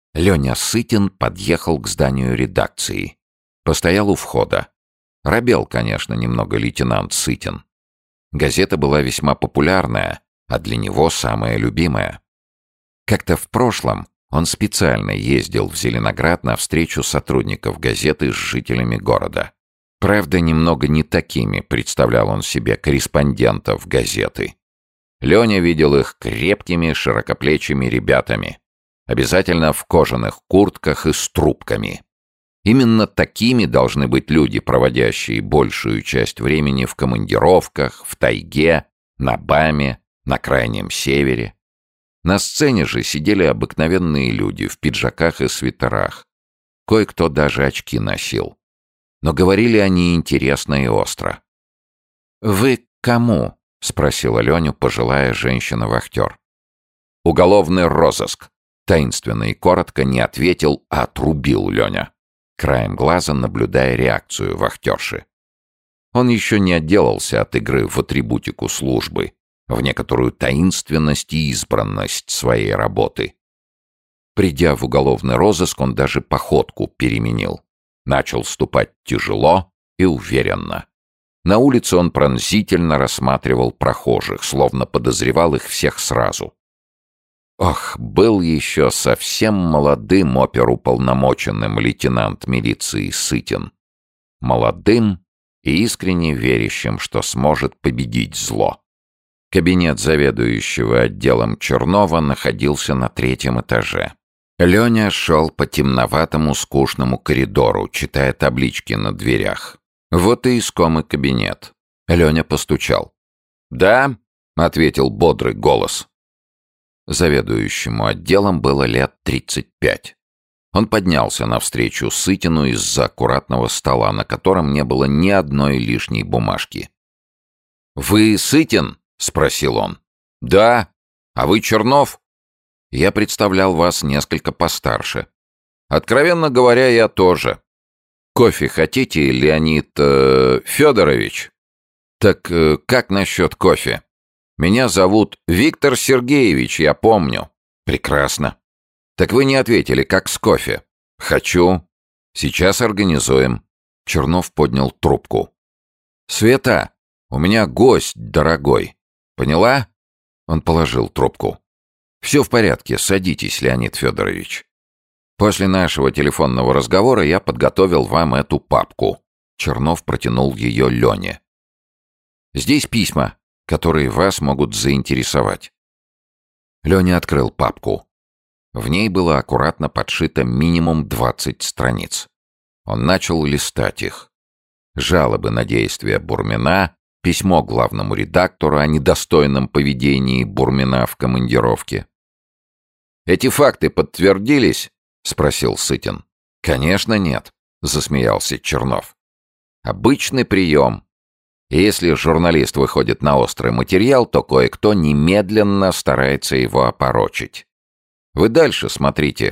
Леня Сытин подъехал к зданию редакции. Постоял у входа. Робел, конечно, немного лейтенант Сытин. Газета была весьма популярная, а для него самая любимая. Как-то в прошлом он специально ездил в Зеленоград на встречу сотрудников газеты с жителями города. Правда, немного не такими представлял он себе корреспондентов газеты. Леня видел их крепкими, широкоплечими ребятами, обязательно в кожаных куртках и с трубками. Именно такими должны быть люди, проводящие большую часть времени в командировках, в тайге, на БАМе, на Крайнем Севере. На сцене же сидели обыкновенные люди в пиджаках и свитерах. Кое-кто даже очки носил. Но говорили они интересно и остро. «Вы к кому?» — спросила Леню пожилая женщина-вахтер. «Уголовный розыск», — таинственно и коротко не ответил, а отрубил Леня, краем глаза наблюдая реакцию вахтерши. Он еще не отделался от игры в атрибутику службы, в некоторую таинственность и избранность своей работы. Придя в уголовный розыск, он даже походку переменил. Начал ступать тяжело и уверенно. На улице он пронзительно рассматривал прохожих, словно подозревал их всех сразу. Ох, был еще совсем молодым оперуполномоченным лейтенант милиции Сытин. Молодым и искренне верящим, что сможет победить зло. Кабинет заведующего отделом Чернова находился на 3-м этаже. Леня шел по темноватому скучному коридору, читая таблички на дверях. Вот и искомый кабинет. Леня постучал. «Да», — ответил бодрый голос. Заведующему отделом было лет 35. Он поднялся навстречу Сытину из-за аккуратного стола, на котором не было ни одной лишней бумажки. «Вы Сытин?» — спросил он. «Да. А вы Чернов?» «Я представлял вас несколько постарше. Откровенно говоря, я тоже. Кофе хотите, Леонид Федорович?» «Так как насчет кофе? Меня зовут Виктор Сергеевич, я помню». «Прекрасно. Так вы не ответили, как с кофе?» «Хочу. Сейчас организуем». Чернов поднял трубку. «Света, у меня гость дорогой. Поняла?» Он положил трубку. «Все в порядке, садитесь, Леонид Федорович. После нашего телефонного разговора я подготовил вам эту папку». Чернов протянул ее Лене. «Здесь письма, которые вас могут заинтересовать». Леня открыл папку. В ней было аккуратно подшито минимум 20 страниц. Он начал листать их. Жалобы на действия Бурмина, письмо главному редактору о недостойном поведении Бурмина в командировке. «Эти факты подтвердились?» — спросил Сытин. «Конечно нет», — засмеялся Чернов. «Обычный прием. И если журналист выходит на острый материал, то кое-кто немедленно старается его опорочить. Вы дальше смотрите».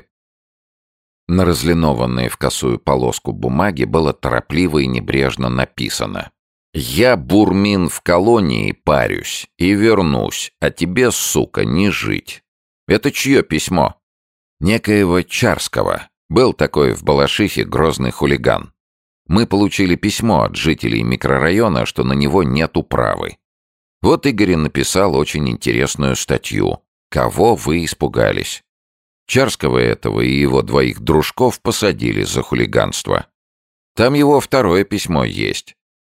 На разлинованной в косую полоску бумаги было торопливо и небрежно написано: «Я, Бурмин, в колонии парюсь и вернусь, а тебе, сука, не жить». Это чье письмо? Некоего Чарского. Был такой в Балашихе грозный хулиган. Мы получили письмо от жителей микрорайона, что на него нет управы. Вот Игорь написал очень интересную статью «Кого вы испугались?». Чарского этого и его 2 дружков посадили за хулиганство. Там его 2-е письмо есть.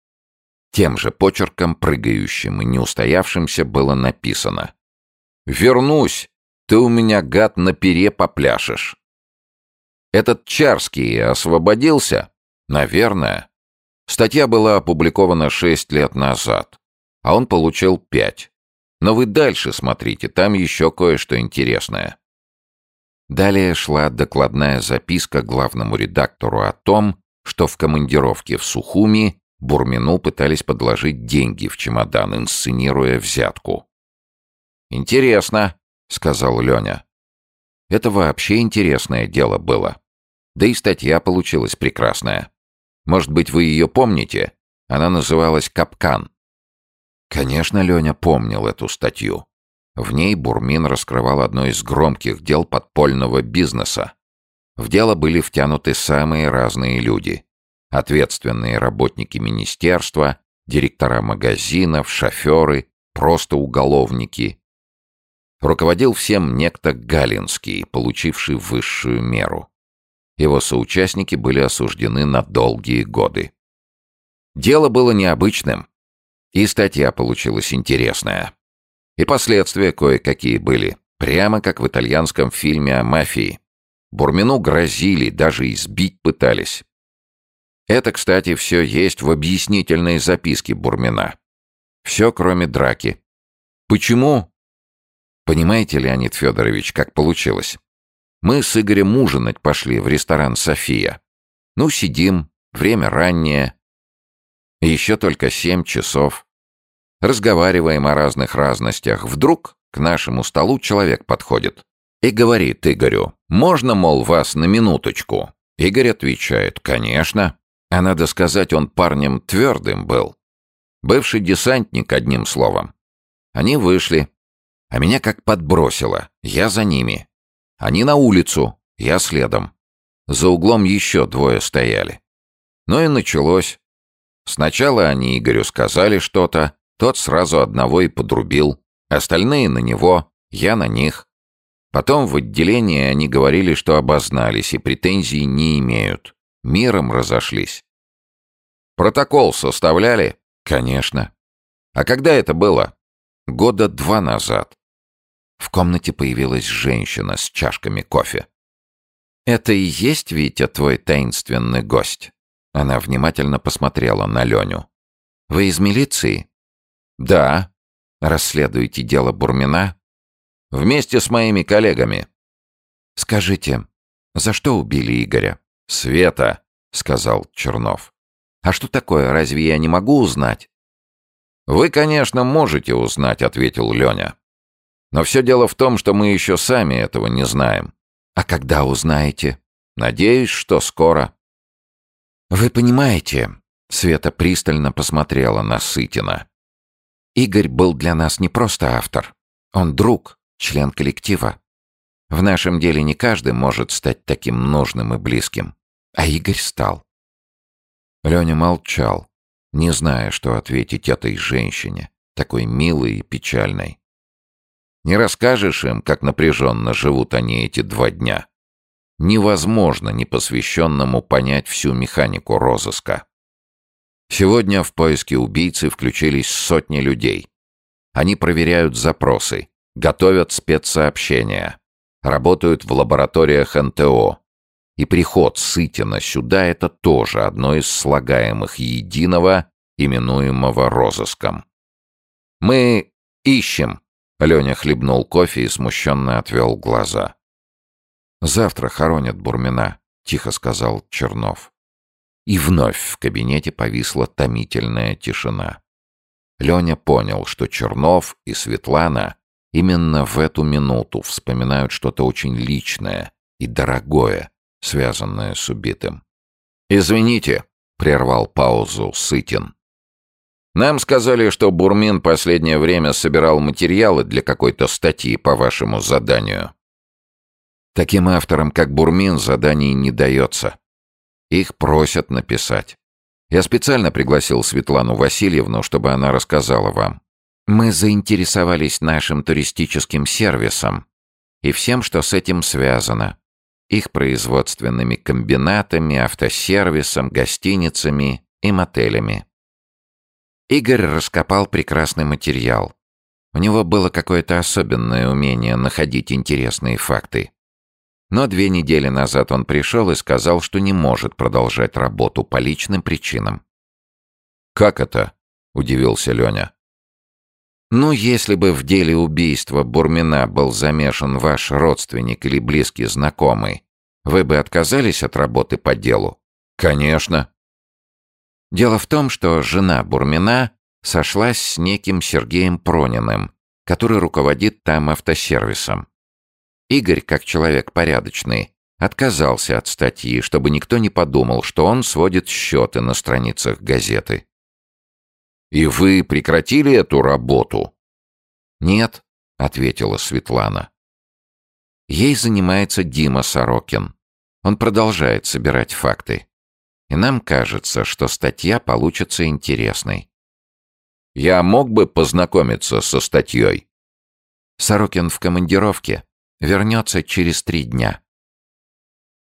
Тем же почерком, прыгающим и неустоявшимся, было написано: «Вернусь, ты у меня, гад, на пере попляшешь». Этот Чарский освободился? Наверное. Статья была опубликована 6 лет назад, а он получил 5. Но вы дальше смотрите, там еще кое-что интересное. Далее шла докладная записка главному редактору о том, что в командировке в Сухуми Бурмину пытались подложить деньги в чемодан, инсценируя взятку. «Интересно», — сказал Леня. «Это вообще интересное дело было. Да и статья получилась прекрасная. Может быть, вы ее помните? Она называлась «Капкан». Конечно, Леня помнил эту статью. В ней Бурмин раскрывал одно из громких дел подпольного бизнеса. В дело были втянуты самые разные люди. Ответственные работники министерства, директора магазинов, шоферы, просто уголовники. Руководил всем некто Галинский, получивший высшую меру. Его соучастники были осуждены на долгие годы. Дело было необычным, и статья получилась интересная. И последствия кое-какие были, прямо как в итальянском фильме о мафии. Бурмину грозили, даже избить пытались. Это, кстати, все есть в объяснительной записке Бурмина. Все, кроме драки. Почему? Понимаете, Леонид Федорович, как получилось? Мы с Игорем ужинать пошли в ресторан «София». Ну, сидим, время раннее. Еще только 7 часов. Разговариваем о разных разностях. Вдруг к нашему столу человек подходит и говорит Игорю: «Можно, мол, вас на минуточку?» Игорь отвечает: «Конечно». А надо сказать, он парнем твердым был. Бывший десантник, одним словом. Они вышли, а меня как подбросило. Я за ними. Они на улицу, я следом. За углом еще 2 стояли. Ну и началось. Сначала они Игорю сказали что-то, тот сразу одного и подрубил. Остальные на него, я на них. Потом в отделении они говорили, что обознались и претензий не имеют. Миром разошлись. Протокол составляли? Конечно. А когда это было? 2 года назад. В комнате появилась женщина с чашками кофе. «Это и есть, Витя, твой таинственный гость?» Она внимательно посмотрела на Леню. «Вы из милиции?» «Да». «Расследуете дело Бурмина?» «Вместе с моими коллегами». «Скажите, за что убили Игоря?» «Света», — сказал Чернов. «А что такое, разве я не могу узнать?» «Вы, конечно, можете узнать», — ответил Леня. «Но все дело в том, что мы еще сами этого не знаем». «А когда узнаете?» «Надеюсь, что скоро». «Вы понимаете...» — Света пристально посмотрела на Сытина. «Игорь был для нас не просто автор. Он друг, член коллектива. В нашем деле не каждый может стать таким нужным и близким. А Игорь стал». Леня молчал, не зная, что ответить этой женщине, такой милой и печальной. Не расскажешь им, как напряженно живут они эти 2 дня. Невозможно непосвященному понять всю механику розыска. Сегодня в поиске убийцы включились сотни людей. Они проверяют запросы, готовят спецсообщения, работают в лабораториях НТО. И приход Сытина сюда — это тоже одно из слагаемых единого, именуемого розыском. «Мы ищем», — Леня хлебнул кофе и смущенно отвел глаза. «Завтра хоронят Бурмина», — тихо сказал Чернов. И вновь в кабинете повисла томительная тишина. Леня понял, что Чернов и Светлана именно в эту минуту вспоминают что-то очень личное и дорогое, связанное с убитым. «Извините», — прервал паузу Сытин. «Нам сказали, что Бурмин последнее время собирал материалы для какой-то статьи по вашему заданию». «Таким авторам, как Бурмин, заданий не дается. Их просят написать. Я специально пригласил Светлану Васильевну, чтобы она рассказала вам. Мы заинтересовались нашим туристическим сервисом и всем, что с этим связано. Их производственными комбинатами, автосервисом, гостиницами и мотелями. Игорь раскопал прекрасный материал. У него было какое-то особенное умение находить интересные факты. Но 2 недели назад он пришел и сказал, что не может продолжать работу по личным причинам. «Как это?» — удивился Леня. «Ну, если бы в деле убийства Бурмина был замешан ваш родственник или близкий знакомый, вы бы отказались от работы по делу?» «Конечно». Дело в том, что жена Бурмина сошлась с неким Сергеем Прониным, который руководит там автосервисом. Игорь, как человек порядочный, отказался от статьи, чтобы никто не подумал, что он сводит счеты на страницах газеты. «И вы прекратили эту работу?» «Нет», — ответила Светлана. Ей занимается Дима Сорокин. Он продолжает собирать факты. И нам кажется, что статья получится интересной. Я мог бы познакомиться со статьей? Сорокин в командировке. Вернется через 3 дня.